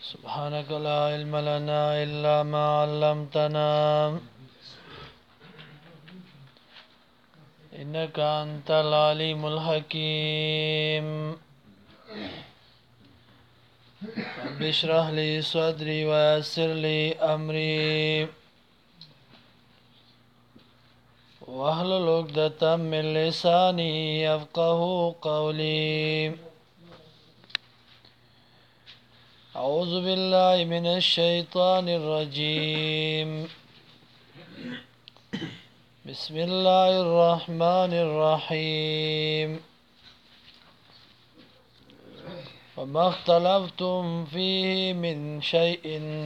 سبحانك لا علم لنا إلا ما علمتنا إنك أنت العليم الحكيم رب اشرح لي صدري ويسر لي أمري واحلل عقدة من لساني يفقه قولي أعوذ بالله من الشيطان الرجيم بسم الله الرحمن الرحيم وما اختلفتم فيه من شيء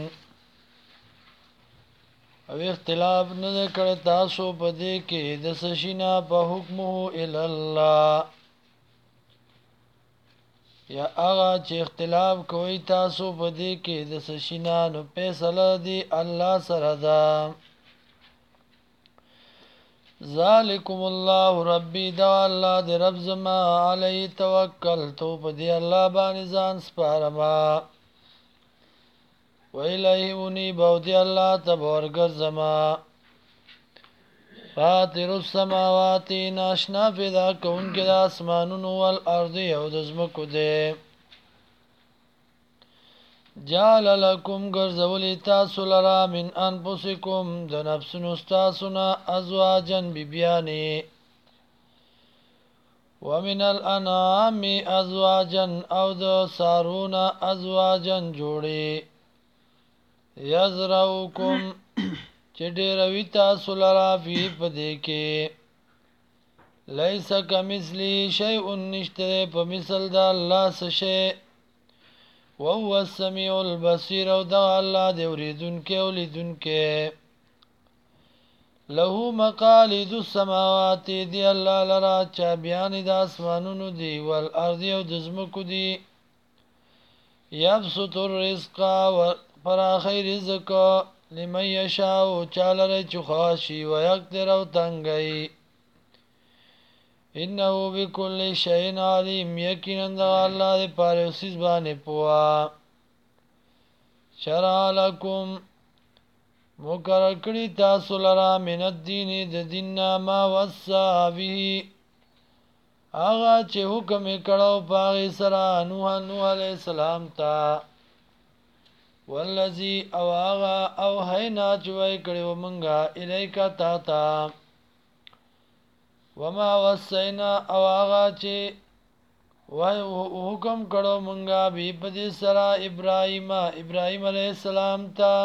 او اختلاف نه کړه تاسو په دې کې د سشینا په حکمه الی الله یا هغه چې اختلاف کوي تاسو په دې کې د سشینا نو فیصله دی الله سره ده ذالکم الله ربی دا الله د رب زما علی توکلت په دې الله باندې ځان سپارما ویلیه انیب او دی اللہ تبورگر زما فاتر السماوات ناشنا پیدا کون کے دا اسمانون والارض او دزمکو دے جعل لکم گرزولی تاسو لرا من انفسکم دا نفسن استاسونا ازواجن بیبیانی ومن الانعام ازواجن او دا سارون ازواجن جوڑی یزرعوکم چه ډیروی تاسو لرا فی پدې کې لیس کمثلی شیء نشته په مثل د الله څه شی وهو السمیع البصیر او د الله دی اوریدونکې او لیدونکې له مقالید السماوات دی الله لرا چا بیان د اسمانونو دی والارض او د زمکو دی یبسط الرزق پر آخر رزق لمن یشاو چالر چخواشی و یقدر او تنگئی انہو بکل شئین علیم یقیناً دا اللہ دے پارے اسیز بانے پوا شرع لکم مقرر کری تاسو لرا من الدین دا دیننا ما وصا بیهی آغا چه حکم کڑو پاغی سرا نوح علیہ السلام تا والذی او آغا او حینا چوائی کڑی و منگا الیکا تاتا وما وسینا او آغا چی حکم کڑو منگا بی پدی سرا ابراہیم علیہ السلام تا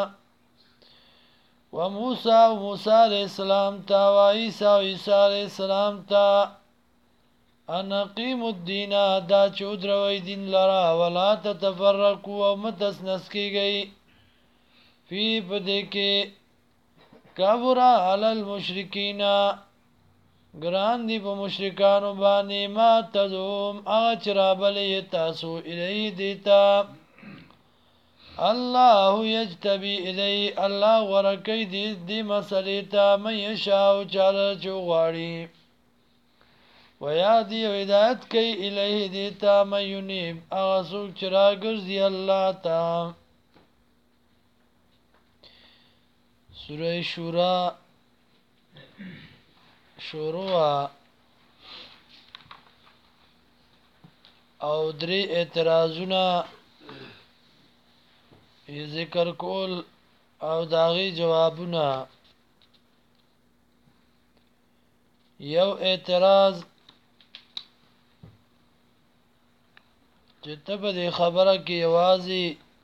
و موسیٰ علیہ السلام تا و عیسیٰ علیہ السلام تا ان اقیم الدین دا چود روی دین لرا ولا تتفرقو و متسنس کی گئی فی پدے کے کبرا علی المشرکین گران دی پا مشرکانو بانی ما تدوم اغچرابلی تاسو الی دیتا اللہ یجتبی الی اللہ ورکی دی مسلیتا من یشاو چالا چوغاری ویادی و ہدایت کئی الہی دیتا من ینیب اغسوک چرا گرزی اللہ تا سورہ شورا شروع او دری اعتراضونا ذکر کول او داغی جوابونا یو اعتراض چه تب دی خبره کی یوازی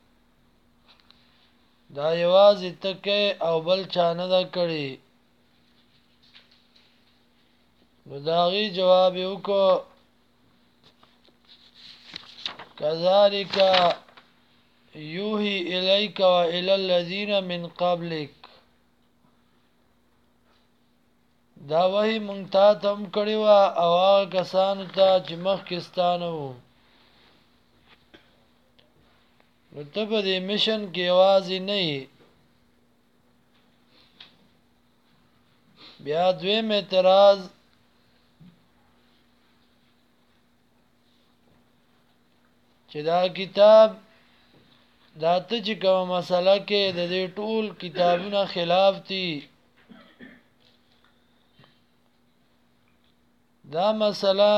دا یوازی تکے او بل چانه دا کری نو داغی جواب یو کو کذالک یوحی الیک و الی الذین من قبلک دا وحی منگتا تم کری و او آغا کسانو تا چی مخکستانو نو تب دی مشن کی آوازی نئی بیا دویم اعتراض چې دا کتاب دا ته چې کومه مسله کې د دې ټول کتابونه خلاف دي دا مسله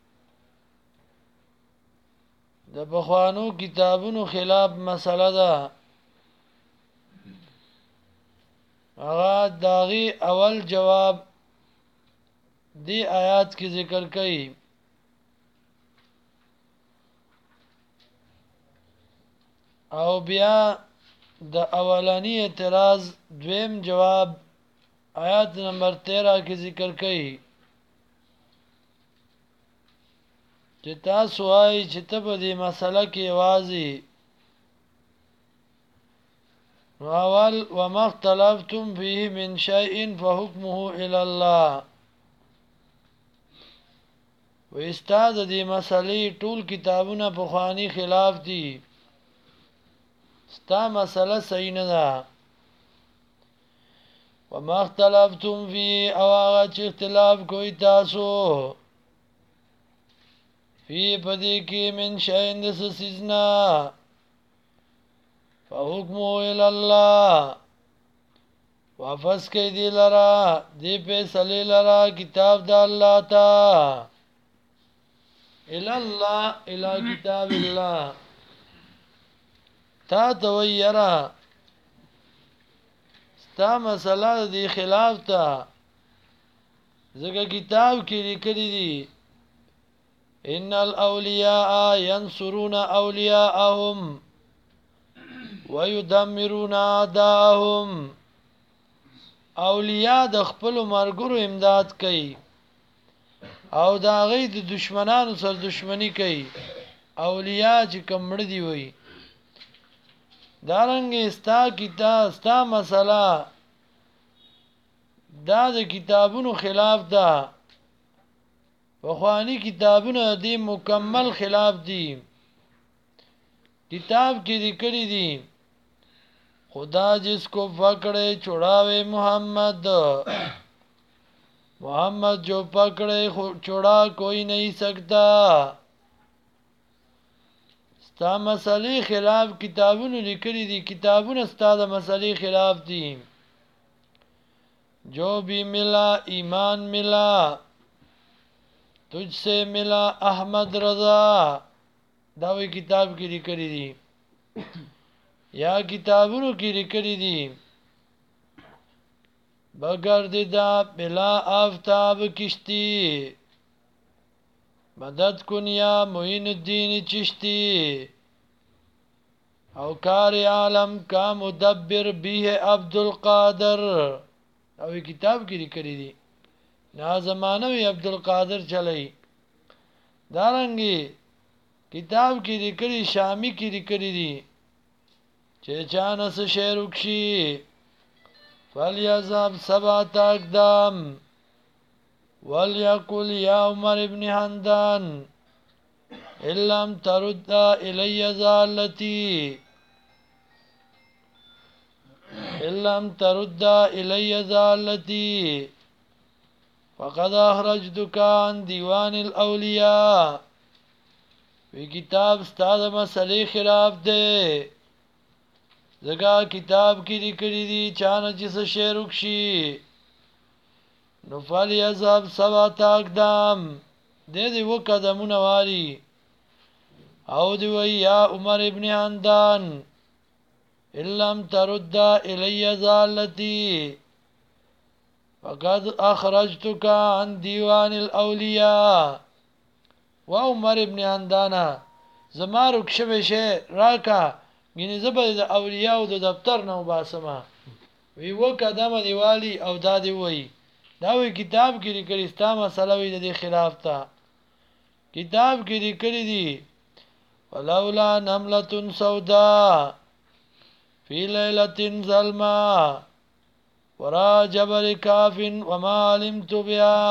د بخوانو کتابونو خلاف مسله ده هغه داغي اول جواب دی آیات کی ذکر کړي او بیا د اولانی اعتراض دویم جواب آیات نمبر 13 کی ذکر کړي چې تاسو وايي چې ته په دې مسله کې واضح اول وما اختلفتم فيه من شيء فحكمه الى الله و استاد دې مسلې ټول کتابونه په خواني خلاف دي ستا مسله صحیح نه ده وما اختلفتم فيه او هغه چې اختلاف کوي تاسو فی پدې کې من شین د سسیزنا فحکمو الالله واپس کوي دی لرا دی فیصله لرا کتاب د الله تا الالله الى کتاب الله تا تویرا ستا مسله دی خلاف تا زګه کتاب کې لیکلي دي ان الاولیاء ينصرون اولیاءهم ويدمرون اعداءهم اولیاء د خپل مرګرو امداد کوي او دا غي د دشمنانو سره دشمنی کوي اولیاء چې کمړ دی وي دارنګ استا کتاب استا مسله دا د کتابونو خلاف ده وخوانی کتابونه دی مکمل خلاف دی کتاب کې لیکلي دي خدا جس کو پکڑے چھڑاوے محمد محمد جو پکڑے چھڑا کوئی نہیں سکتا ستا مسئلے خلاف کتابونه لیکلي دي کتابونه ستا د مسئلے خلاف دي جو بھی ملا ایمان ملا تجھ سے ملا احمد رضا داوی کتاب کی لیکلی دی یا کتابونو کی لیکلی دی بگردیدا بلا آفتاب کشتی مدد کن یا معین الدین چشتی او کار عالم کا مدبر بھی ہے عبدالقادر داوی کتاب کی لیکلی دی نا زمانوی عبدالقادر چلی دارنگی کتاب کی لیکلی شامی کی لیکلی دی چه چانس شیرکشی فلیذهب سبعة اقدام وليقل یا عمر ابن حمدان ان لم ترد الی ذالتی ان لم ترد الی ذالتی فقد اخرجتك عن دیوان الاولیاء وی کتاب استاد مسئلے خلاف دے زگا کتاب کی لیکلی دی چانه چې څه شی رکشي نو فلیذهب سبعة اقدام دې و قدمونه واری او دی وی یا عمر ابن حمدان ان لم ترد الی ذالتی فقد اخرجتك عن دیوان الاولیاء و عمر ابن حمدانا زما رکشبه شه راکا ګینه زبر د اولیاء د دفتر نه وباسمه وی و قدمه دیوالی او دادی وی دا وی کتاب کې لیکل استا مسله وی د خلاف تا کتاب کې لیکل دي ولولا نملة سوداء فی لیلة ظلماء ورا جبل کاف وما علمت بها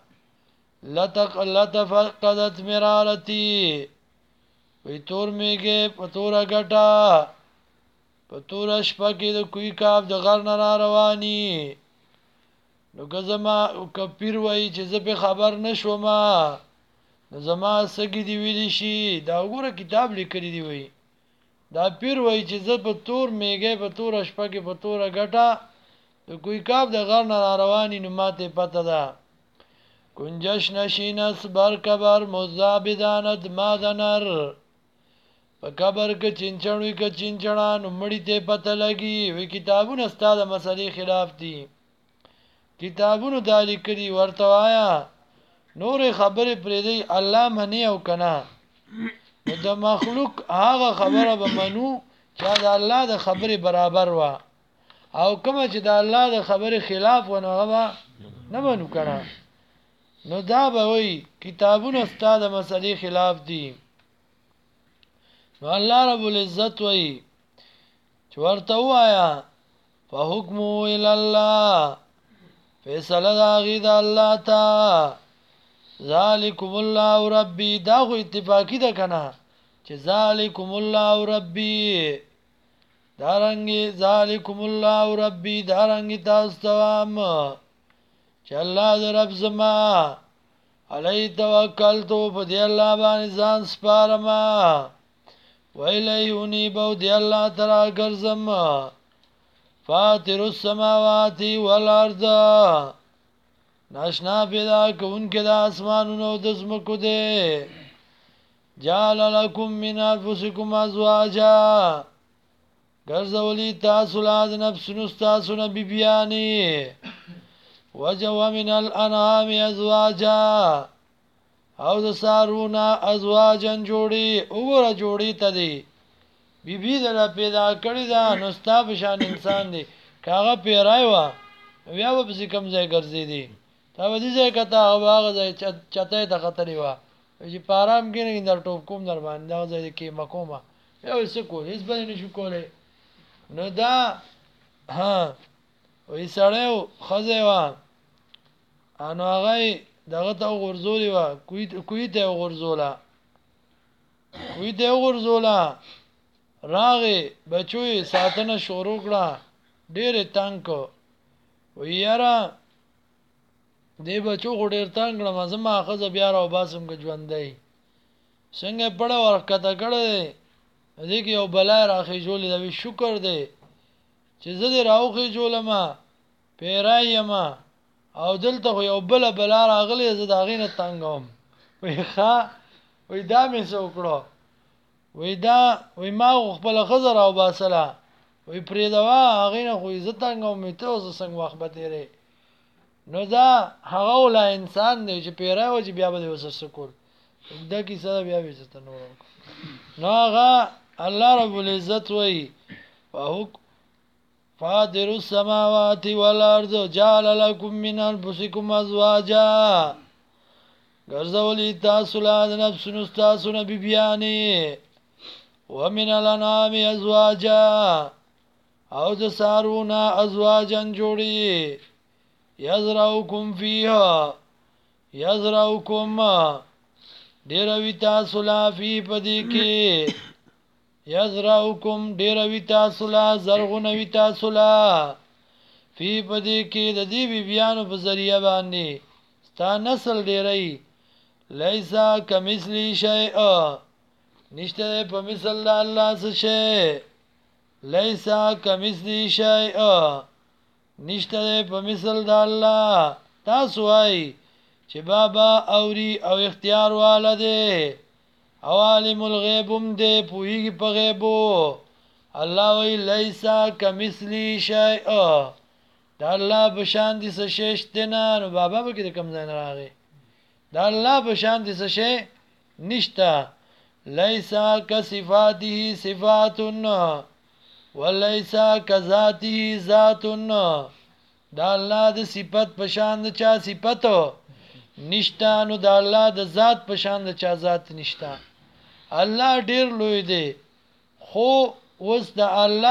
لتفقدت مرارتی وی تور میگه پتورا گٹا پتورا شپکی دا کوئی کاب دا غر نرا روانی نو که زما کپیر وی چه زپی خبر نشو ما نو زما سگی دی ویلی شی دا گوره کتاب لیکلی دی وی دا پیر وای چې زه په تور میګه په تور شپه کې په تور غټه د کوی کاب د غر نه رواني نو ماته پته ده کنجش نشین صبر کبر مذابدانت مادنر په قبر کې چنچڼوي کې چنچڼا نو مړی ته پته لګي وی کتابونه ستاده مسلې خلاف دي کتابونو دالی کړي ورته وایا نور خبره پرې دی الله منی او کنا د مخلوق هغه خبره به منو چې د الله د خبره برابر وا او کوم چې د الله د خبره خلاف ونه هغه نه منو کنا نو دا به وی کتابونه ستاده مسلې خلاف دي نو الله رب العزت وی چې ورته وایا فحکمو الی الله فیصله دا غي د الله تا ذالکم الله ربی دا خو اتفاقی ده کنه چې ذالکم الله ربی دارنګي ذالکم الله ربی دارنګي تاسو تمام چې الله دې رب زما علی توکلت په دې الله باندې ځان سپارما ویلیونی بو دې الله تعالی ګرځم فاطر السماوات والارض ناشنا پیدا کون کې د اسمانونو د زمکو دې جعل لكم من انفسكم ازواجا ګرځولي تاسو له نفسونو تاسو نه بیبيانی وجو من الانعام ازواجا او د سارونا ازواجن جوړي وګوره جوړي ته دي بیبي دلا پیدا کړی دا نو ستا بشان انسان دی کاغه پیرای وا بیا به څه کم ځای ګرځي دي تا به دې ځای کته هغه ځای چته ته خطرې وا چې پارام کې نه در ټوب کوم در باندې دا ځای کې مکوما یو څه کول هیڅ باندې نشو کولای نو دا ها وې سړیو خزه وا انو هغه دغه ته غرزولې وا کوی ته غرزولا کوی ته غرزولا راغه بچوي ساتنه شروع کړه ډېر تنگ کو ویرا دې بچو ډېر تنگ کړه مزه ما اخذ بیا راو باسم کې ژوندې څنګه پړه ورکته کړه دې کې یو بلای راخې جوړې دا شکر دې چې زه دې راوخې جوړما پیرایم او دلته یو بلا راغلی زه دا غینه تنگوم وی ښا وی دا مې څوکړو وی دا وی ما خپل خزر او باسلا وی پرې دوا غینه خو عزت تنگوم ته اوس څنګه وخت به تیرې نو دا هغه ولا انسان دی چې پیرا و چې بیا به وسه سکول دا کیسه بیا به ست نور نو هغه الله رب العزت وی فاطر السماوات والارض جعل لكم من انفسكم ازواجا ګرځولي تاسو له نفسونو تاسو نه بیبيانی ومن الانعام ازواجا او د سارونا ازواجن جوړي یزرعکم فیها یزرعکم ډیر وی تاسو لا فی پدې کې یزرعکم ډیر وی تاسو لا زرغون وی تاسو لا فی پدې کې د دې بیانو په ذریعہ باندې ستا نسل ډیرای لیسا کمثلی شیء نشته په مثل الله څه شی لیسا کمثلی شیء نشته په مثل د الله تاسو وای چې بابا اوري او اختیار والده او عالم الغیب هم دې پوهیږي په غیبو الله وی لیسا کمثلی شیء دا الله بشان دي څه شته نه نو بابا به کې کم ځای نه راغی دا الله بشان دي څه شي نشتا لیسا کصفاته صفاتن ولیسا کذاته ذاتن دا الله د صفت پشان د چا صفاتو نشتا نو دا الله د ذات پشان د چا ذات نشتا الله ډیر لوی دی خو وس د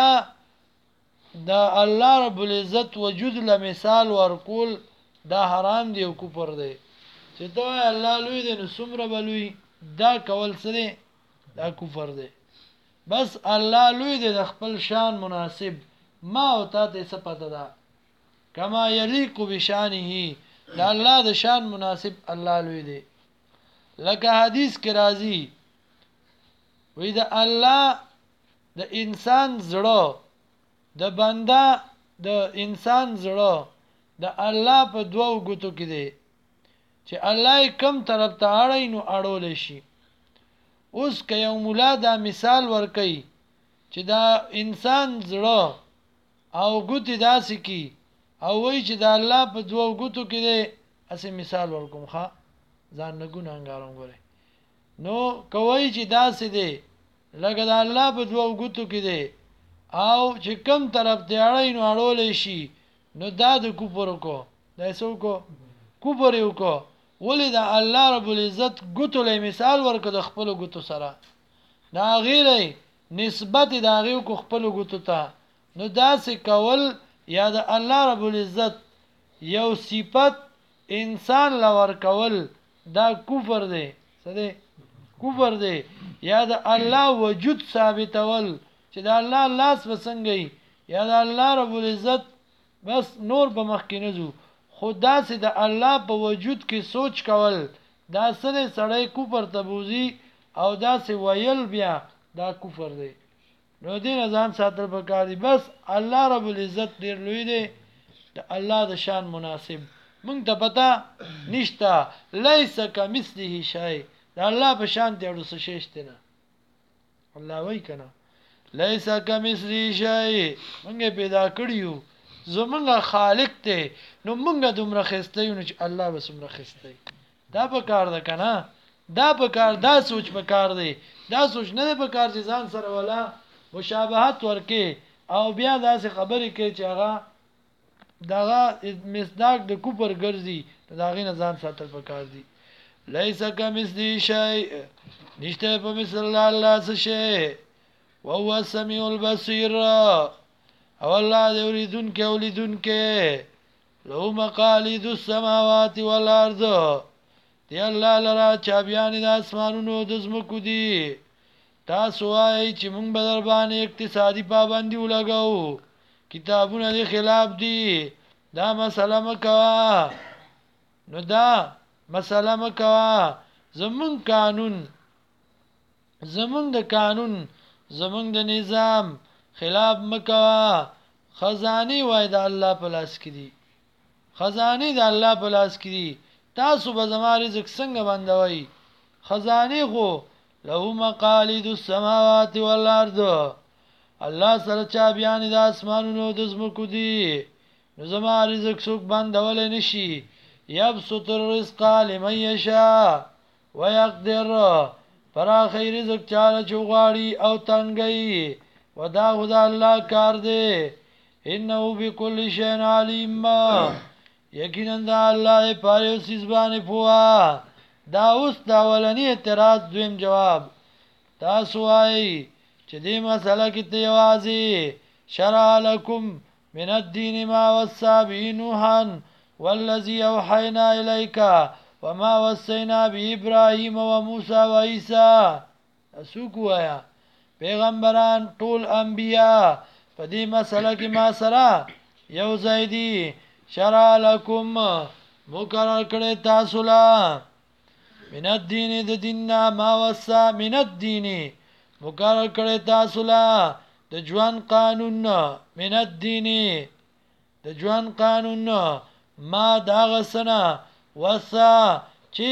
الله رب العزت وجود له مثال ورکول دا حرام دی او کفر دی چې دا الله لوی دی نو څومره بلوي دا کول څه دی دا کفر دی بس الله لوی دی د خپل شان مناسب ما او ته څه پته ده کما یلیق بشانه دا الله د شان مناسب الله لوی دی لکه حدیث کې راځي وی دا الله د انسان زړه د بنده د انسان زړه د الله په دوو ګوتو کې دی چې الله کم طرف ته اړای نو اړول شي. اوس که یو مولا دا مثال ورکي چې دا انسان زړه او ګوتې داسې کی او وای چې دا الله په دوو ګوتو کې دی، اسې مثال ورکوم ښا ځان نه ګناهګارم غره. نو کوي چې داسې دی لکه دا الله په دوو ګوتو کې دی او چې کم طرف ته اړای نو اړول شي، نو دا د کوپر کو دا څو کو کوپر یو کو ولې دا الله رب العزت ګوتو له مثال ورکړه د خپل ګوتو سره دا غیره نسبت دا غیو کو خپل ګوتو ته. نو داسې کول یا د الله رب العزت یو صفت انسان لور کول دا کفر دی. څه دی؟ کفر دی. یا د الله وجود ثابتول چې د الله لاس وسنګي یا د الله رب العزت بس نور به مخکینزو خدا سي د الله په وجود کې سوچ کول دا سره سړی کفر تبوزي او دا سي ویل بیا دا کفر دی. نو دین ځان ساتل پکار دي. بس الله رب العزت ډیر لوی دی، د الله د شان مناسب مونږ ته پتا نشتا لیس کمثله شیء د الله په شان دی ورس شیشته نه. الله وای کنه لیس کمثله شیء مونږ پیدا کړیو زمونږ خالق ته نو مونږ دومره خسته یو چې الله به سمره خسته. دا په کار ده کنه، دا په کار دا سوچ په کار دی، دا سوچ نه په کار چې ځان سره ولا مشابهت ورکه او بیا داسې خبرې کوي چې هغه دغه مصداق د کوپر ګرځي دا غي نه ځان ساتل پکار دي. لیس کمثله شیء نشته په مثل الله څه شی او هو السمیع البصیر او الله دې اوریدونکې له مقالید السماوات والارض دی الله لرا چابيان د اسمانونو د زمکو دي. تاسو وايي چې موږ به در باندې اقتصادي پابندي ولګاو، کتابونه دي خلاف دي، دا مسله مکوا. نو دا مسله مکوا زمون قانون زمون د قانون زمون د نظام خلاف مکوا. خزانه وای د الله په لاس کې دي، خزانه د الله په لاس کې دي. تاسو به زما رزق څنګه بندوي؟ خزانه خو له مقالید السماوات والارض الله سره چا بیان د اسمانونو د زمکو دي. نو زما رزق څوک بندول نشي. یبسط الرزق لمن یشاء ويقدر پر اخر رزق چاله چوغاړي او تنګي ودا خدا الله کار دی. انه بكل شيء عليم یقینا دا الله په یو سیس باندې پوها. دا اوس دا ولنی اعتراض دویم جواب. تاسو وايي چې دې مسله کې ته یوازې شرع لكم من الدين ما وصى به نوحا والذي اوحينا اليك وما وصينا به ابراهيم وموسى وعيسى. اسوک وایا پیغمبران ټول انبیا په دې مسله کې ما سره یو ځای دي. شرع لكم مقرر کړی تاسو لا من الدین د دیننا ما وصا من الدین مقرر کړی تاسو لا د ژوند قانون من الدین د ژوند قانون ما داغه سنه وصا چې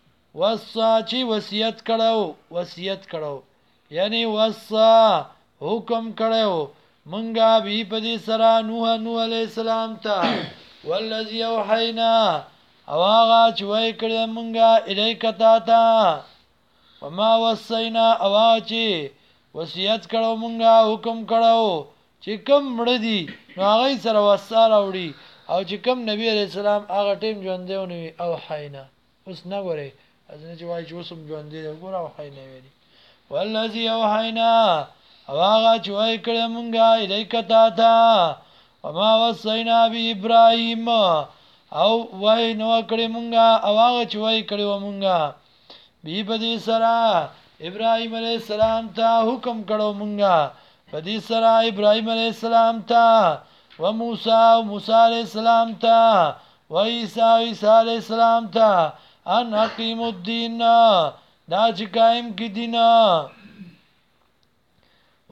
وصیت کړو یعنی وصا حکم کړو منګه به په دې سره نوح علیہ السلام ته والذي اوحینا او هغه چې وای کړی مونږه الیک تا وما وصینا او چې وصیت کړو مونږه حکم کړو چې کوم مړ دي نو هغه سره وصا راوړي او چې کوم نبی علیہ السلام هغه ټیم ژوند دی او حینا اوس نه غوري ازنه چې وای چې وسم ژوند دی ګور او حینا ویلي والذي اوحینا او هغه چې وای کړی مونږه الیک تا وما وصینا به ابراهیم او وای نو کړی مونږه او هغه چې وای کړی و مونږه به په دې سره ابراهیم علیہ السلام ته حکم کړو مونږه په دې سره ابراهیم علیہ السلام ته و موسی علیہ السلام ته و عیسی علیہ السلام ته ان اقیم الدین دا چې قائم کی دین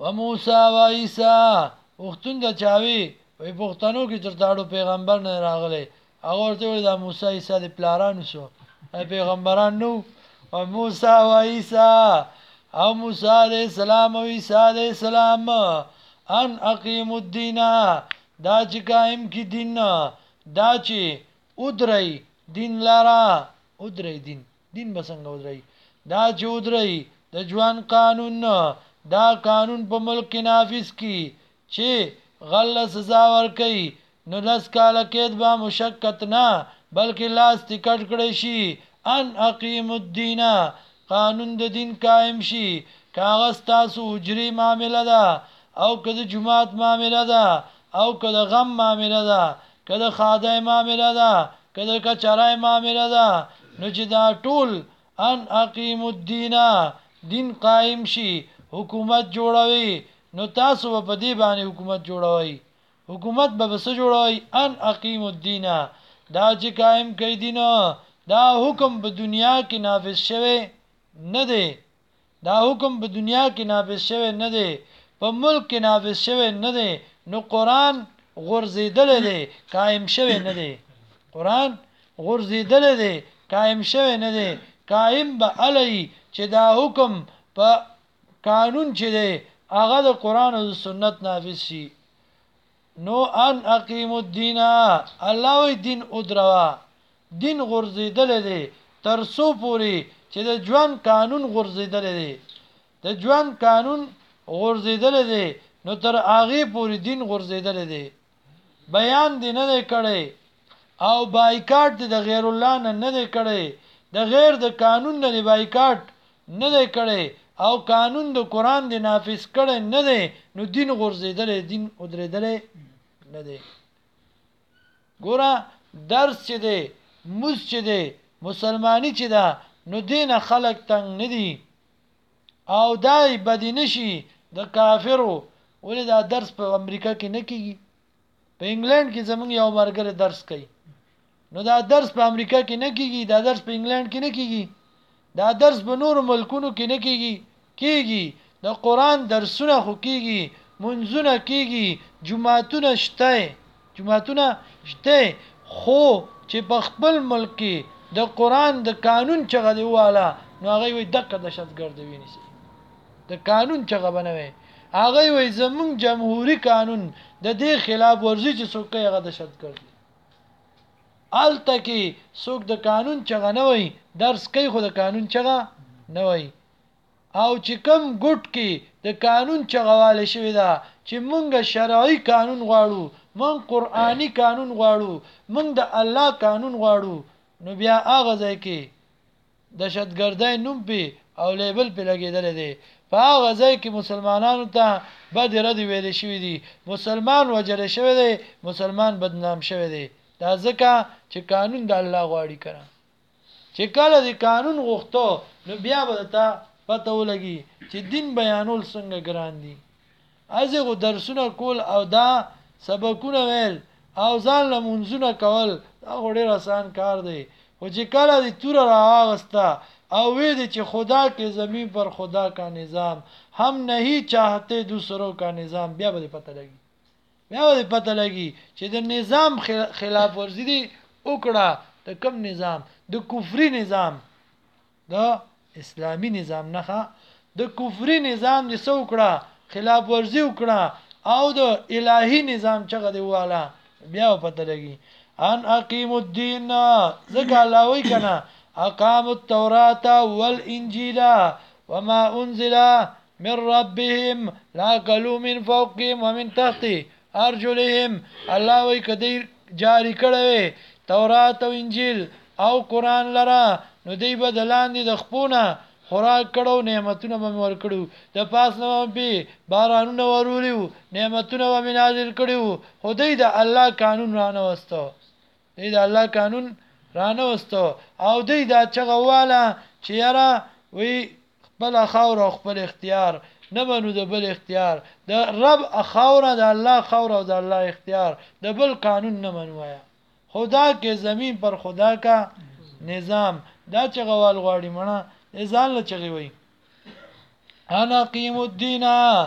و موسی و عیسی وختون د چاوي وي پښتنو کې چرتاړو پیغمبر نه راغلی هغه ورته ویل دا موسی عیسی د پلارانو شو پیغمبران نو و موسی و عیسی او موسی علیہ السلام او عیسی علیہ السلام ان اقیم الدین دا چې قائم کی دین دا چې ادري دین لارا ادري دین بسنګ ودري دا چې ودري د ژوند قانون دا قانون په ملک نافذ کی چې غل سزا ور کوي نو لس کاله کې با مشقت نه بلکې لاس ټیکټ کړی شي ان اقیم الدین قانون د دین قائم شي کاغذ تاسو اجری معاملې ده او کله جمعات معاملې ده او کله غم معاملې ده کله خادای معاملې ده کله کچرای معاملې ده نو چې دا ټول ان اقیم الدین دین قائم شي حکومت جوړوي نو تاسو په دې باندې حکومت جوړوي حکومت به بس جوړوي ان اقیم الدین دا چې قائم کړي دین دا حکم په دنیا کې نافذ شوی نه دی دا حکم په دنیا کې نافذ شوی نه دی په ملک کې نافذ شوی نه دی نو قران غرزیدل دی قائم شوی نه دی قران غرزیدل دی قائم شوی نه دی قائم به علی چې دا حکم په قانون چې دی هغه د قران او سنت نافذ شي نو ان اقیم الدین الله وی دین ادروا دین غرزیدل دی تر سو پوری چې د ژوند قانون غرزیدل دی د ژوند قانون غرزیدل دی نو تر هغه پوری دین غرزیدل دی بیان دی نه کړي او بایکاټ دی د غیر الله نه دی کړي د غیر د قانون نه بایکاټ نه دی کړي او قانون د قران دی نافذ کړي نه دی نو دین غرزیدل دین ادریدل نه دی ګوره درس چې دی موږ چې دی مسلمانی چې دا نو دین خلق تنگ ندی او دای بدینشي د کافرو ولې دا درس په امریکا کې نه کیږي په انګلند کې زمونږ یو مرګره درس کوي نو دا درس په امریکا کې نه کیږي دا درس په انګلند کې نه کیږي دا درس په نور ملکونو کې نه کیږي د قران درسونه خو کیږي منځونه کیږي جمعهتونه شته خو چې په خپل ملک کې د قران د قانون چغه دی والا نو هغه وي دغه دهشتګرد ویني سي د قانون چغه بنوي هغه وي زمون جمهوریت قانون د دې خلاف ورزي چې څوک هغه دهشتګرد آلته کې څوک د قانون چغه نه وي درس کوي خو د قانون چغه نه وي او چې کم ګټ کې د قانون چغواله شوی دا چې مونږ شرعي قانون غواړو مونږ قرآني قانون غواړو مونږ د الله قانون غواړو نو بیا هغه ځای کې دهشتګردۍ نوم په او لیبل په لګیدل دي په هغه ځای کې مسلمانانو ته بد رد ویل شوی دي مسلمان وجل شوی دی مسلمان بدنام شوی دی دا ځکه چې قانون د الله غواړي کړه چې کله د قانون غوښتو نو بیا به ته پته ولګي چې دین بیانول څنګه ګران دي ازغه درسونه کول او دا سبقونه ویل او ځان له منځونه کول دا ډېر آسان کار دی او چې کله د تور راغستا او وې دي چې خدا کې زمين پر خدا کا نظام هم نہیں چاہتے دوسروں کا نظام بیا به پته لګي چې د نظام خلاف ورزي دي وکړه د کم نظام د کفري نظام د اسلامی نظام نه د کفري نظام دي څوکړه خلاف ورزي وکړه او د الهي نظام چغه دی والا بیا پته لګي ان اقیم الدین زګه لاوي کنه اقام التوراة والانجيل وما انزل من ربهم لا قالوا من فوقهم ومن تحت ارجلهم الله وی کدی جاری کړي تورات او انجیل او قران لرا نو دی بدلان دي د خپونه خوراک کړو نعمتونه به ور کړو د پاس نو به بارانونه ورولیو نعمتونه به نازل کړو خدای د الله قانون رانه وستو دی د الله قانون رانه وستو او دی دا چغواله چې یاره وی خپل خاور او خپل اختیار نه منو د بل اختیار د رب اخاوره د الله خاور او د الله اختیار د بل قانون نه منوایا خدا کې زمين پر خدا کا نظام دا چغوال غواړي مړه ځان له چغي وي انا قیم الدین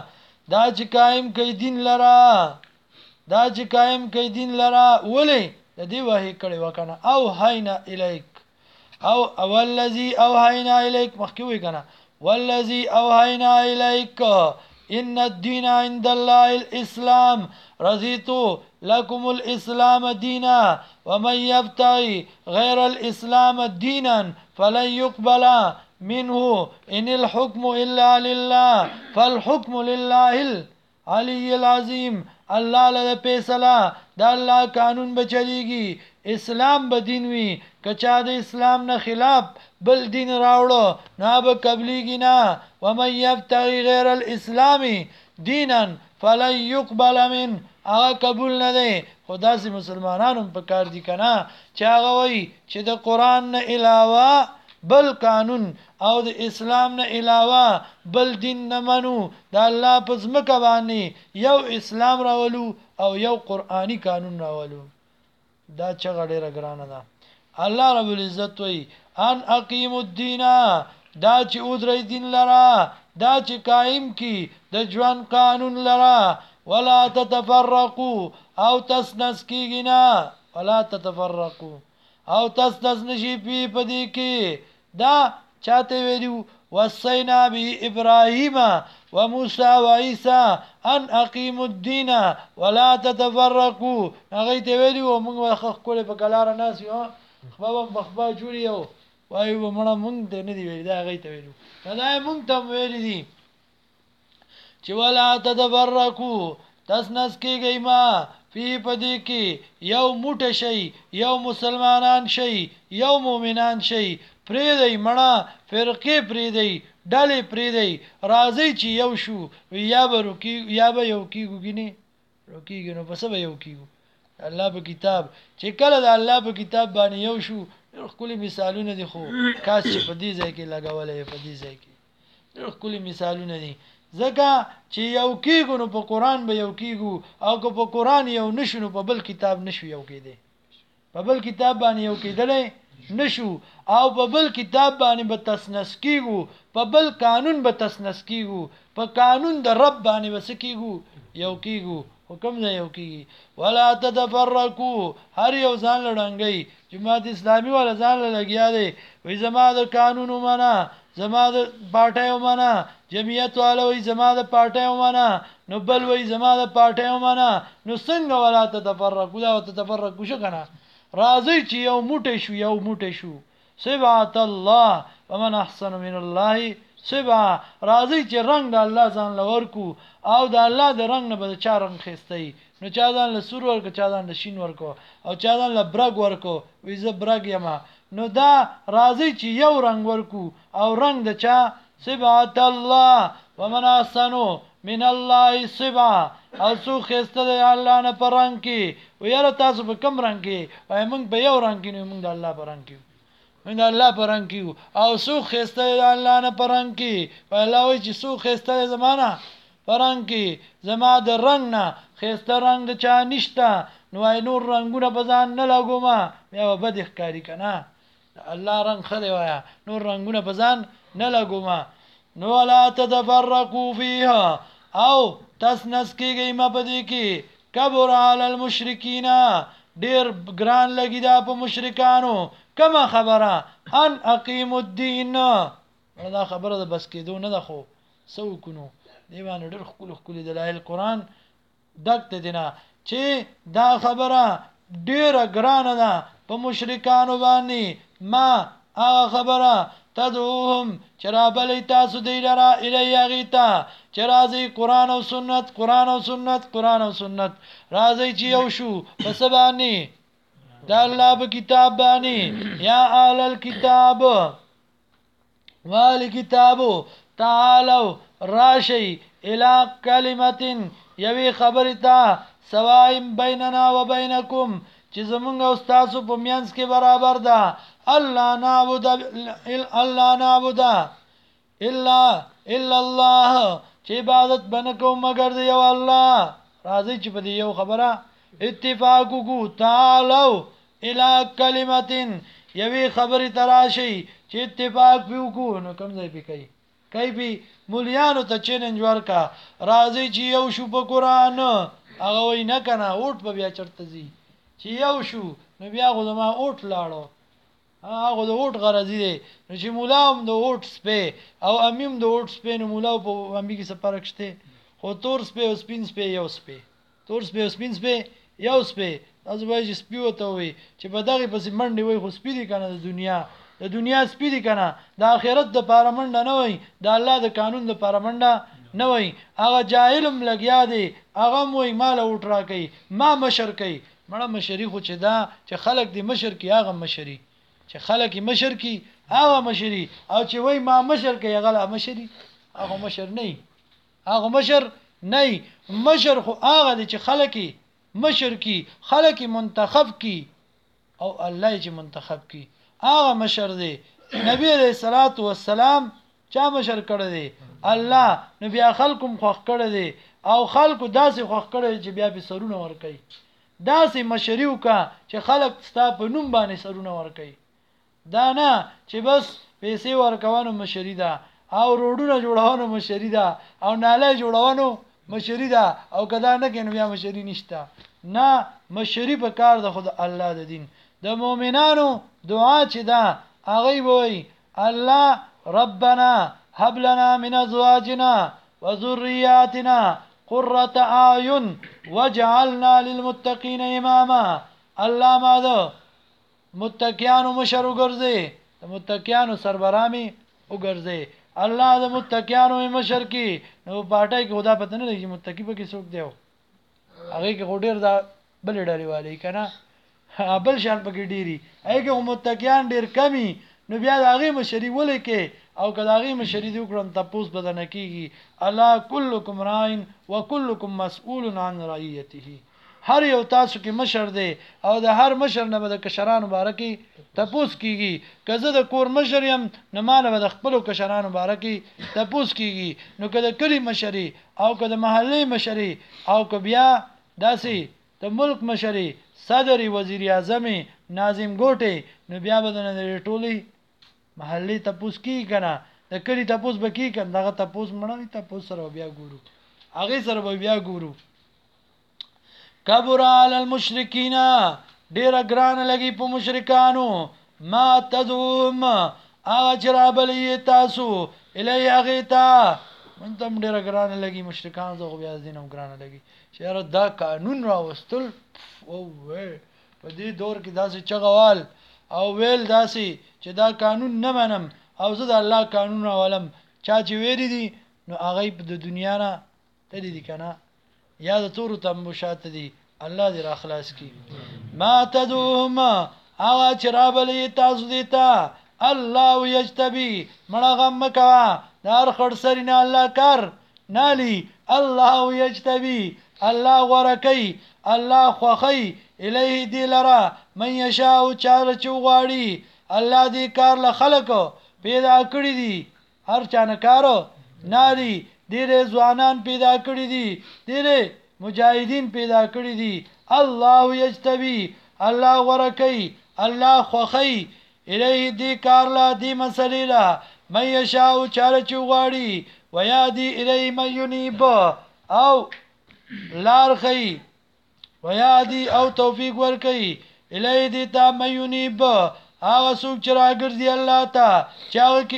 دا چې قائم کوي دین لرا دا چې قائم کوي دین لرا ولې د دې وحی کړي وکنه او هینا الیک او والذي اوحینا الیک مخکوي کنه والذي اوحینا الیک ان الدين عند الله الاسلام رضيت لكم الاسلام دينا ومن يبتغي غير الاسلام دينا فلن يقبل منه ان الحكم الا لله فالحكم لله العلي العظيم الله له فیصله دا الله قانون بچلیږي اسلام به دین وي کچا د اسلام نه خلاف بل دین راوړو نه به قبليږي نه ومن يبتغي غير الاسلام دينا فلن يقبل من هغه قبول نه دی خدا سي مسلمانانو په کار دي کنه چې هغه وای چې د قران نه علاوه بل قانون او د اسلام نه علاوه بل دین نه منو د الله په ځمکه باندې یو اسلام راولو او یو قرآنی قانون راولو دا چغه ډیره ګرانه ده الله رب العزت وی ان اقیم الدین دا چې ودرې دین لرا دا چې قائم کی د ژوند قانون لرا ولا تتفرقوا او تسنس کیږي ولا تتفرقوا او تسنس نشي په دې کې دا چاته ویلو وصینا بی ابراهیم و موسی و عیسی ان اقیموا الدین ولا تتفرقوا هغه ته ویلو موږ وخت کولې په کلار ناس یو خبا جوړ یو وایو مړه موږ ته نه دی ویل دا هغه ته ویلو دا موږ ته ویل دي چې ولا تتفرقوا تسنس کېږي ما فی پدې کې یو موټه شي یو مسلمانان شي یو مؤمنان شي پرې دی مړه فرقه پرې دی ډلې پرې دی راځي چې یو شو یا به روکی یا به یو کیږي ګینه روکیږي نو پس به یو کیږي الله په کتاب چې کله د الله په کتاب باندې یو شو خپل مثالونه دي خو کاش چې په دې ځای کې لګولې په دې ځای کې خپل مثالونه دي ځکه چې یو کیږي نو په قران به یو کیږي او که په قران یو نشو په بل کتاب نشو یو کېده په بل کتاب باندې یو کېدلې نشو او په بل کتاب باندې به تسنس کیږي په بل قانون به تسنس کیږي په قانون د رب باندې وسکیږي یو کیږي حکم نه یو کیږي ولا تتفرقوا هر یو ځان لړنګي جماعت اسلامي ولا ځان لګیا دی وې زما د قانون ومنه زما د پارټي ومنه جمعیت والا وې زما د پارټي ومنه نو بل وې زما د پارټي ومنه نو څنګه ولا تتفرقوا دا تتفرقوا شو کنه راځي چې یو موټه شو سبحان الله ومن احسن من الله سبا راځي چې رنگ د الله ځان لور کو او د الله د رنگ نه به چا رنگ خستای نو چا ځان له سور ورکو چا ځان له شین ورکو او چا ځان له برګ ورکو وې زه برګ یما نو دا راځي چې یو رنگ ورکو او رنگ د چا سبحان الله ومن احسن من الله سبا او سو خسته د الله نه پرنګ کی ویره تاسو په کم رنگ کی وای موږ په یو رنگ کې نو موږ د الله پرنګ کی من الله پرنګ کیو او سو خسته الله نه پرنګ کی الله وی چې سو خسته زمانہ پرنګ کی زما د رنگ نه خسته رنگ د چا نشتا نو ay نور رنگونه بزان نه لګوما بیا به د ښکاری کنه الله رنگ خله وایا نور رنگونه بزان نه لګوما نو ولا تتفرقوا فيها او تسنس کیږي مبدی کی کبر علی المشرکین ډیر ګران لګی دا په مشرکانو کما خبره ان اقیم الدین دا خبره ده بس کېدو نه ده خو سو کنو دیوان ډېر خپل دلایل قران دغه دینه چې دا خبره ډېر ګرانه ده په مشرکانو باندې ما هغه خبره تدعوهم چرابلی تاسو دی لرا الی غیتا چرازی قرآن او سنت رازی چې یو شو پس باندې دا الله په کتاب باندې یا اهل الكتاب والی کتابو تعالو راشی الى کلمت یوی خبرتا سوایم بیننا و بینکم چې زمونږ او تاسو په میانس کې برابر ده الله نعبد الا الله چې عبادت بنکو مگر دی یو الله راځي چې په دې یو خبره اتفاق کو تعالو الى کلمتين یوی خبر تراشی چې اتفاق پیو کو نو کوم ځای پی کوي کایبي مولیانو ته چیلنج ورکا راځي چې یو شو په قران هغه وای نه کنه اوټ په بیا چرته زی چې یو شو نو بیا غو ما اوټ لاړو هغه د اوټ غرضی دی نو چې مولا هم د اوټ سپه او امیم د اوټ سپه نو مولا په امي کې سفرک شته خو تور سپه او سپین سپه یو سپه تور سپه او سپین سپه یو سپه تاسو وایي چې سپیو ته وي چې په دغه پسې منډي وي خو سپی دي کنه د دنیا سپی دي کنه د آخرت د پاره منډه نه وي د الله د قانون د پاره منډه نه وي هغه جاهلم لګیا دی هغه موي مال اوټرا کوي ما مشر کوي مړه مشری خو چې دا چې خلک دی مشر کی هغه مشری چې خلک مشر کی هغه مشری او چې وای ما مشر کوي هغه مشری هغه مشر نه هغه مشر نه مشر خو هغه دی چې خلک مشر کی خلک منتخب کی او الله چې منتخب کی هغه مشر دی نبی علیہ الصلوۃ والسلام چا مشر کړی دی الله نبی خلقم خوخ کړی دی او خلقو داسې خوخ کړی چې بیا به سرونه ور کوي داسې مشریو کا چې خلق ستا په نوم باندې سرونه ور کوي دا نه چې بس پیسې ورکوانو مشری ده او روډونه جوړوانو مشری ده او ناله جوړوانو مشری ده او کدا نه کینو بیا مشری نشته نه مشری په کار د خود الله د دین د مؤمنانو دعا چې ده هغه وای الله ربنا هب لنا من ازواجنا وذرياتنا قرة اعين واجعلنا للمتقين اماما الله ما ده متقیانو مشر وګرځي د متقیانو سربرامي وګرځي الله د متقیانو مشر کی نو پټای کې خدا پته نه لګي متقی په کې څوک دیو هغه کې غوډیر دا بل ډاری والی کنه بل شان په کې ډیری هغه کې متقیان ډیر کمی نو بیا هغه مشری ولې کې او کداغي مشری دی وکړم تاسو بدن کیږي الله کلکم راین وکلکم مسئول عن رعیته هر یو تاسو کې مشر دی او د هر مشر نه د کشران مبارکي تپوس کیږي کزه د کور مشر يم نه مال د خپل کشران مبارکي تپوس کیږي نو کله کلی مشري او کله محلي مشري او که بیا داسي د ملک مشري صدر وزیر اعظم ناظم ګوټي نو بیا بدن د ټولي محلي تپوس کی کنه د کلی تپوس بکی کنه دغه تپوس مړی تپوس سره بیا ګورو هغه سره بیا ګورو کبر علی المشرکین ډیر ګران لګي په مشرکانو ما تدوم اجرابلی تاسو الی اغیتا منتم ډیر ګران لګي مشرکان زغ بیا دینم ګران لګي شهر دا قانون راوستل او په دې دور کې داسې چغوال او ویل داسې چې دا قانون نه منم او زه د الله قانون راولم چا چې ویری دي نو هغه په دنیا نه تدې دي کنه یا د تور تم شات دي الله دې را خلاص کی ما تدوم هغه چرابلې تاسو دیتا الله یجتبی مړه غم کوا دار خړ سرینه الله کار نالی الله یجتبی الله ورکی الله خوخی الیه دی لرا من یشاء چار چوغاړي الله دې کار له خلکو پیدا کړی دي هر چانه کارو ناری ډېر ځوانان پیدا کړی دي ډېر مجاهدین پیدا کړی دي الله یجتبی الله ورکی الله خوخی الیه دی کار لا دی مسلې لا من یشاء چار چوغاړي ویادی الیه من ینیب او لار خی ویادی او توفیق ورکی الیه دی تا من ینیب هغه څوک چې راګرځي الله ته چې هغه کې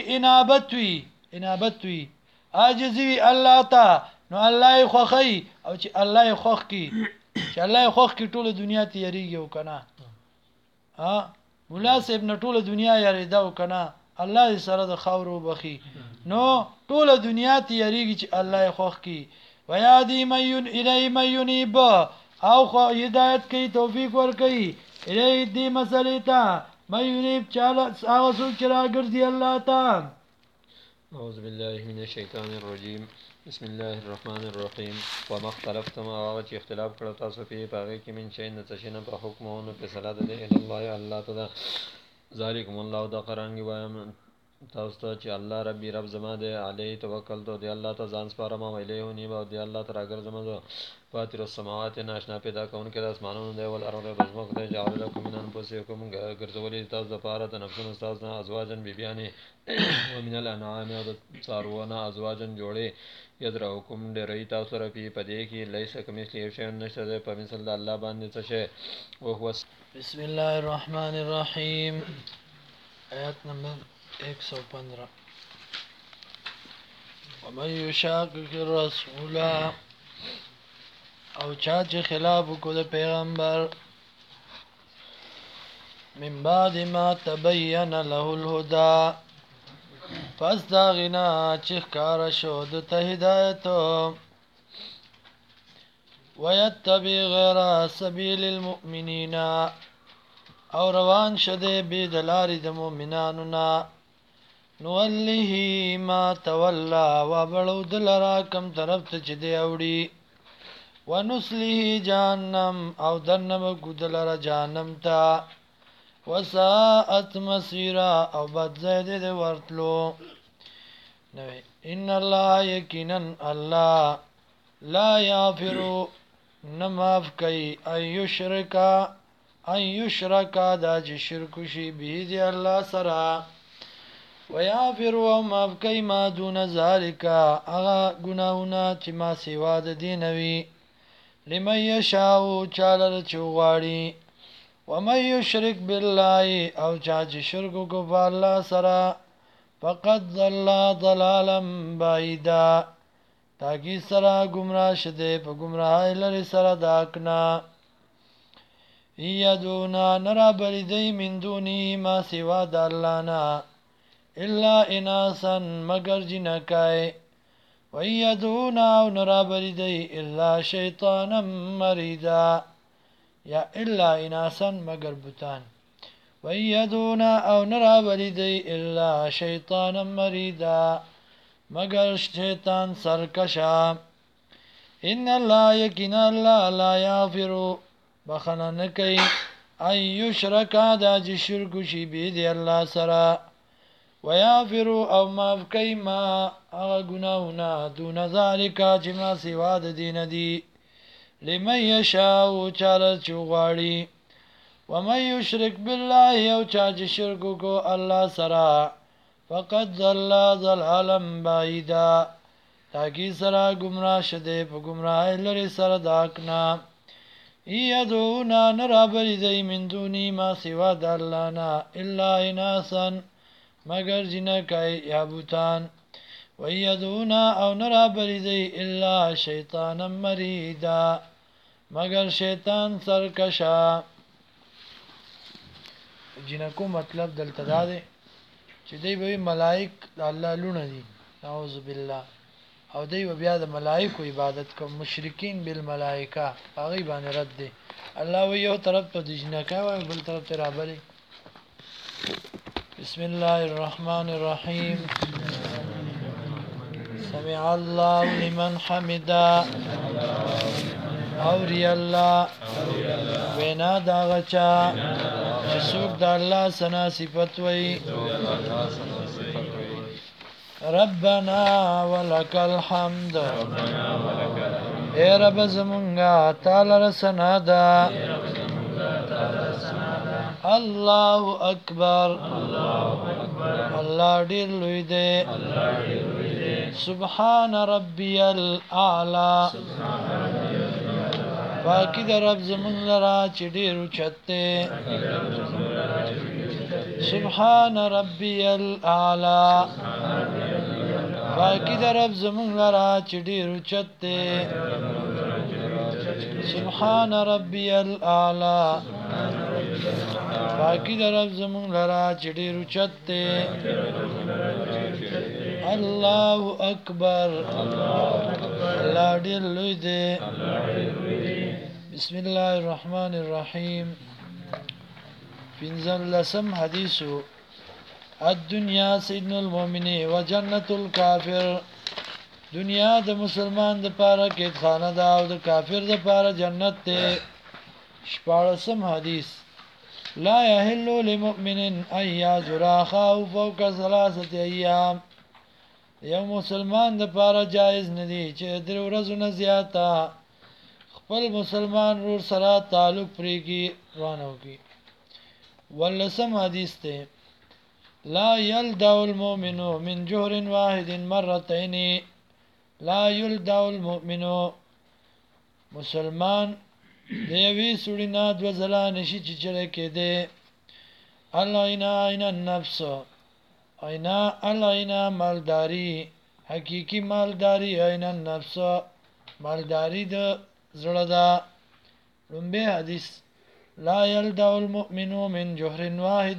انابت وي عاجزي الله ته نو الله خوخی او چې الله خوخ کی چې الله خوخ کی ټوله دنیا تیاریږي وکنه ها مولا صاحب نه ټوله دنیا یریدا وکنه الله دې سره د خاورو بخي نو ټوله دنیا تیاریږي چې الله خوخ کی ویادی مَیُن الی مَیُنیب او خو هدایت کوي توفیق ور کوي الی دې مسلې ته مَیُنیب چاله هغه څوک چې راګرځي الله ته أعوذ بالله من الشيطان الرجيم بسم الله الرحمن الرحيم وما اختلفتم آغا چی اختلاف کرو تاسو پی پاگی کی من شئین تشین پا حکمونو پی صلاة دے الالله اللہ تدا ذالکم اللہ دا قرانگی وایم تاسو ته چې الله ربي رب زما دی علیه توکلت دی الله ته ځان سپارم او الیه نیب او دی الله ته راګرځم زه فاطر السماوات ناشنا پیدا کوونکی د اسمانونو دی ول ارض د ځمکو دی جعل لكم من انفسکم ګرځولې تاسو لپاره د نفسونو تاسو نه ازواجن بیبیانې ومن الانعام او د څاروونه ازواجن جوړې یدرؤکم ډېرې تاسو رفي پدې کې لیس کمثله شی نشته ده په مثل د الله باندې څه شی او هو بسم الله الرحمن الرحیم آیت نمبر 115 ومن یشاقق الرسول او چا چې خلاف وکړو د پیغمبر من بعد ما تبین له الهدى پس دا غنا چې ښکار شو د ته هدایت ويتبع غیر سبیل المؤمنین او روان شده بی دلاری د مؤمنانو نه نوله ما تولا وبړو دلرا کم طرف ته چې دی اوړي ونسله جهنم او دنم ګدلرا جهنم تا وساءت مسیرا او بد زید دی ورتلو نوې ان الله یقینا الله لا یغفر نماف کوي ان یشرکا دا چې شرک شي به دی الله سره ويغفر وما کوي ما دون ذالک هغه ګناهونه چې ما سیوا د دینوي لمن یشاء چاله چوغاړي ومن یشرک بالله او چا چې شرک کو په الله سره فقد ضل ضلالا بعیدا تاکي سره گمراه شده په گمراهی لري سره داکنا یدونا نرا بریدی من دونی ما سوا د الله نه الا اناسا مگر جنکای ویدونا او نرا بریدی الا شیطانا مریدا یا الا اناسا مگر بوتان ویدونا او نرا بریدی الا شیطانا مریدا مگر شیطان سرکشا ان الله یقینا الله لا یغفر بخنه نکي ان یشرک دا چې شرک شي به دی الله سره ويغفر او معاف کوي ما هغه ګناهونه دون ذالک چې ما سوا د دین دي لمن یشاء چاله چوغاړي ومن یشرک بالله او چا چې شرک کو الله سره فقد ضل ضلالا بعیدا تاکي سره گمراه شده په گمراهی لري سره داکنا یدونا نرابری دی من دونی ما سوا د الله نه الا اناسا مگر جنکای یا بوتان ویدونا او نرابری دی الا شیطانا مریدا مگر شیطان سرکشا جنکو مطلب دلته دا دی چې دی به ملائک د الله لونه دي اعوذ بالله او دی بیا د ملائکو عبادت کوم مشرکین بالملائکه هغه باندې رد دی الله و یو طرف ته د جنکا او بل طرف ته رابلی بسم الله الرحمن الرحیم سمع الله لمن حمدا اوری الله وینا دا غچا چې څوک د الله ثنا صفت وي ربنا ولك الحمد اے رب زمونگا تعالی رسنا دا الله اکبر الله ډیر لوی دی سبحان ربي الاعلى پاکی در رب زمون لرا چې ډیر اوچته سبحان ربي الاعلى پاکی در رب زمون لرا چې ډیر اوچته سبحان ربي الاعلى پاکی در رب زمون لرا چې ډیر اوچته الله اکبر الله ډیر لوی دی بسم الله الرحمن الرحیم پنځم لسم حدیثو الدنیا سجن المؤمن و جنت الکافر دنیا د مسلمان د پاره کې خانه ده او د کافر د پاره جنت ده شپاړسم حدیث لا يحل لمؤمن ان يزور اخاه فوق 3 ایام یو مسلمان د پاره جایز ندی چې درې ورځې نه زیاته خپل مسلمان ورور سره تعلق پریږي روانو کی ولسم حدیث ته لا يلدع المؤمن من جهر واحد مرتين لا يلدع المؤمن مسلمان دیوی سړی نه دو ځله نشي چې چره کېده الله اینا النفس اینا الله اینا مالداری حقیقی مالداری اینا النفس مالداری د زړه دا لومبه حدیث لا يلدع المؤمن من جهر واحد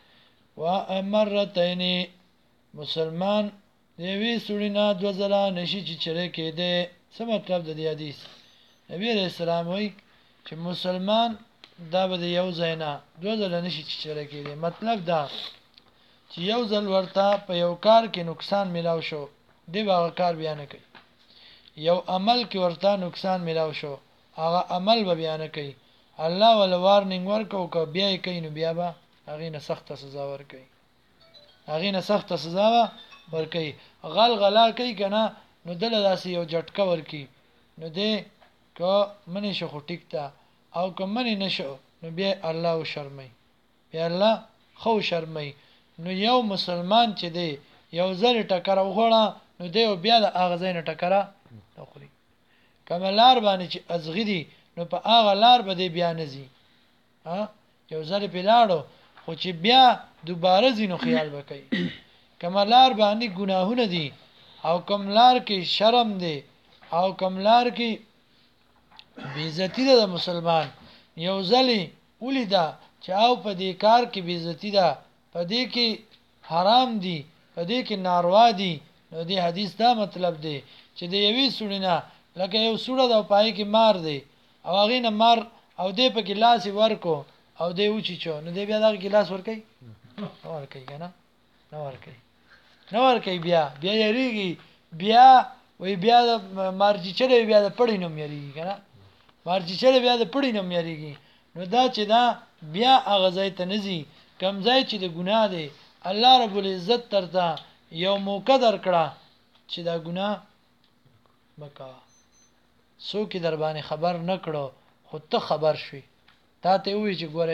ومرتين مسلمان دیوی سړی نه دو ځله نشي چې چره کېده څه مطلب د دې حدیث نبی علیہ السلام وایي چې مسلمان دا به یو ځاینا دو ځله نشي چې چره کېده مطلب دا چې یو ځل ورته په یو کار کې نقصان ملاو شو دی هغه کار بیان کوي یو عمل کې ورته نقصان ملاو شو هغه عمل به بیان کوي الله ول وارنینګ ورکو کو بیا یې کوي نو بیا به هغه نه سخت سزا ورکوي هغه نه سخت سزا ورکوي غلا کوي کنه نو دله داسې یو جټکا ورکي نو دې کو منی شو خو ټیک تا او کوم منی نشو نو بیا الله او شرمای بیا الله خو شرمای نو یو مسلمان چې دی یو ځل ټکر وغوړه نو دی بیا د اغه زین ټکر اخري کملار باندې چې ازغدي نو په اغه لار به دی بیا نزي ها یو ځل په لاړو خو چې بیا دوباره زینو خیال وکړي کملار باندې ګناهونه دي او کملار کې شرم دی او کملار کې بیزتی ده د مسلمان یو ځلی ولیدا چې او په دې کار کې بیزتی ده په دې کې حرام دي په دې کې ناروا دي نو دې حدیث دا مطلب دی چې د یوې سړینا لکه یو سړی د پای کې مار دی او هغه نه مار او دې په کې لاس ورکو او دې وچی چو نو دې بیا دا ګلاس ورکي ورکي کنه نو ورکي بیا یریږي بیا وی بیا د مارچی چره بیا د پړې نوم یریږي کنه مارچی چره بیا د پړې نوم یریږي نو دا چې دا بیا هغه ځای ته نزي کم ځای چې د ګناه دی الله رب العزت ترته یو موقع درکړه چې دا ګناه مکا څوک در باندې خبر نکړو خو ته خبر شوي تا ته وی چې ګوره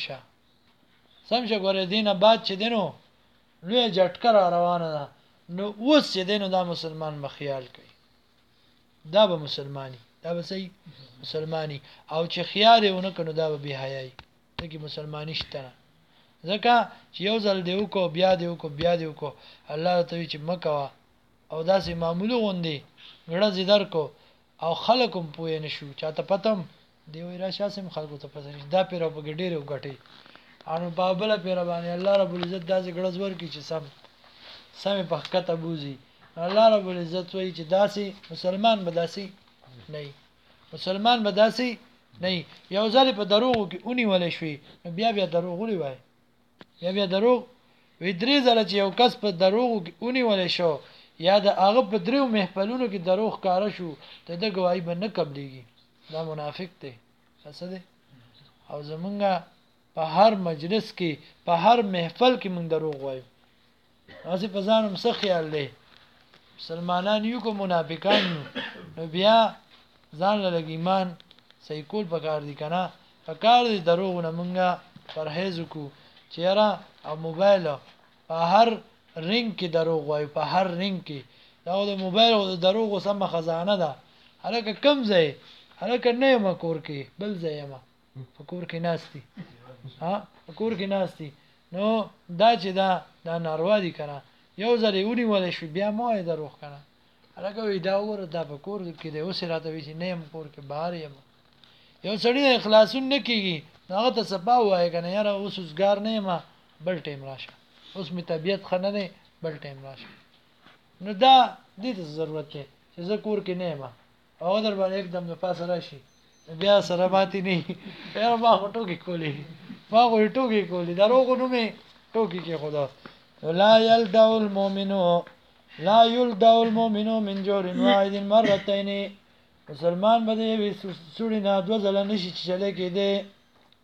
سم شه ګوره دینه بعد چې دینو لوی جټکر روانه ده نو اوس چې دینو دا مسلمان مخیال کوي دا به مسلمانی دا به صحیح مسلمانی او چې خیال یې ونه کنو دا به بی حیاي دغه مسلمانی شته ځکه چې یو ځل دیو کو بیا دیو کو الله ته چې مکوا او داسې معمولی غوندي غړه زیدار کو او خلکم پوی نشو چاته پتم دی وی را شاسم خلکو ته پته نشي دا پیرو په ګډیره وګټي انو بابله پیر باندې الله رب العزت داسې غړز ورکی چې سم په حقیقت ابوزي الله رب العزت وی چې داسې مسلمان بداسي نه مسلمان بداسي نه یو ځل په دروغ کې اونې ولې شوي بیا دروغ ولې وای بیا دروغ وی درې ځله چې یو کس په دروغ کې اونې ولې شو یا د هغه په دریو محفلونو کې دروغ کار شو ته د گواہی به نه قبليږي دا منافق دی څه دی او زمونږه په هر مجلس کې په هر محفل کې مونږ دروغ وایو اسی په ځانم څه خیال دی مسلمانان یو کو منافقان نو بیا ځان له ایمان صحیح کول پکار دي کنه پکار دي دروغ نه مونږه پرهیز کو چیرې او موبایل په هر رنگ کې دروغ وایو په هر رنگ کې دا د موبایل او د دروغ سم خزانه ده هرکه کم ځای هرکه نه ما کور کې بل ځای ما فکر کې ناشتي ها فکر کې ناشتي نو دا چې دا ناروا دي کنه یو ځل یونی ولې شو بیا ما یې دروغ کنه هرکه وی دا ور دا فکر کې دی اوس راته وی چې نه م کور کې بهر یم یو سړی اخلاصون نه کیږي هغه ته صفا وای کنه یاره اوس وسګار نه ما بل ټیم راشه اوس می طبیعت خنه نه بل ټیم راشه نو دا دې ته ضرورت دی چې زه کور کې نه ما او در باندې एकदम د پاسه راشي بیا سره ماتي نه یاره ما ټوکی کولی دروغ نو می ټوکی کې خدا لا يلدع المؤمن من جور واحد مرتين مسلمان بده وي سړی نه دو ځله نشي چلے کې دی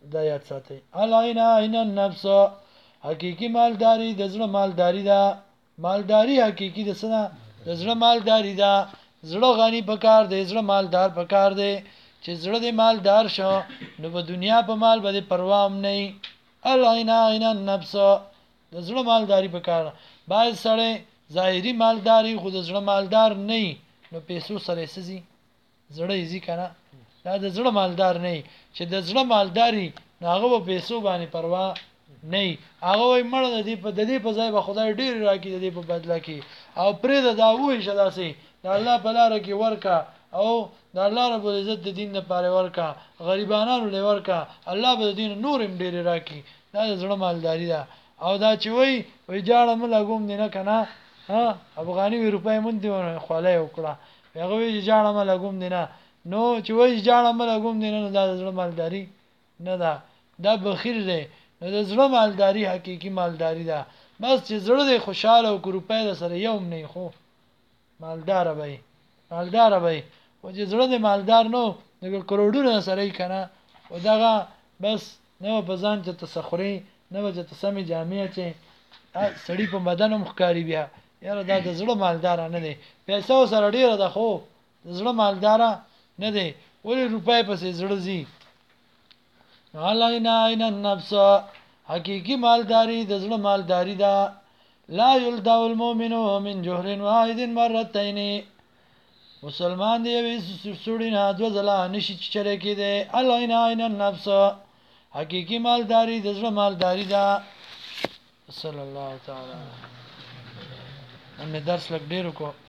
دا یاد ساتئ. العینا عین النفس، حقیقي مالداری د زړه مالداری ده. مالداری حقیقي د سنه د زړه مالداری ده. زړه غنی پکار دی، زړه مالدار پکار دی. چې زړه دې مالدار شو نو په دنیا په مال باندې پروا هم نه. العینا عین النفس، د زړه مالداری پکار. باید سره ظاهری مالداری خو د زړه مالدار نه نو پیسو سره سزي زړه یې کنه. دا د زړه مالدار نه چې د زړه مالداری هغه په پیسو باندې پروا نه. هغه وای مړ د دې په ځای به خدای ډیر راکړي د دې په بدله کې او پرې دا وای شداسي د الله په لار کې ورکا او د الله رب العزت د دین لپاره ورکا، غریبانو له ورکا، الله به دین نورم ډیر راکړي. دا د زړه مالداری ده. او دا چې وای جاړه مل غوم نه کنه ها افغاني روپۍ مونږ دی خولای وکړه هغه وی جاړه مل غوم نه نو چې وای جاړه مل غوم نه دا د زړه مالداری نه ده، دا بخیل دی. نو د زړه مالداری حقيقي مالداری ده. بس چې زړه دې خوشاله او روپۍ سره یوم نه خو مالدار به مالدار به او چې زړه دې مالدار نو د کروڑونو سره یې کنه او داغه بس نو په ځان چې تسخري نه وجه ته سمې جامع چې سړی په بدن مخکاری بیا یاره دا د زړه مالدار نه دی. پیسې سره ډیره ده خو د زړه مالدار نه دی. ولې روپۍ پسې زړه زی. علینا عین النفس، حقیقی مالداری د زړه مالداری ده. لا یلدع المؤمن من جهر واحد مرتين، مسلمان دی وی سړی نه دو ځله نشي چره کېده. علینا عین النفس، حقیقی مالداری د زړه مالداری ده. صلی الله تعالی. ان درس لګ ډیرو کو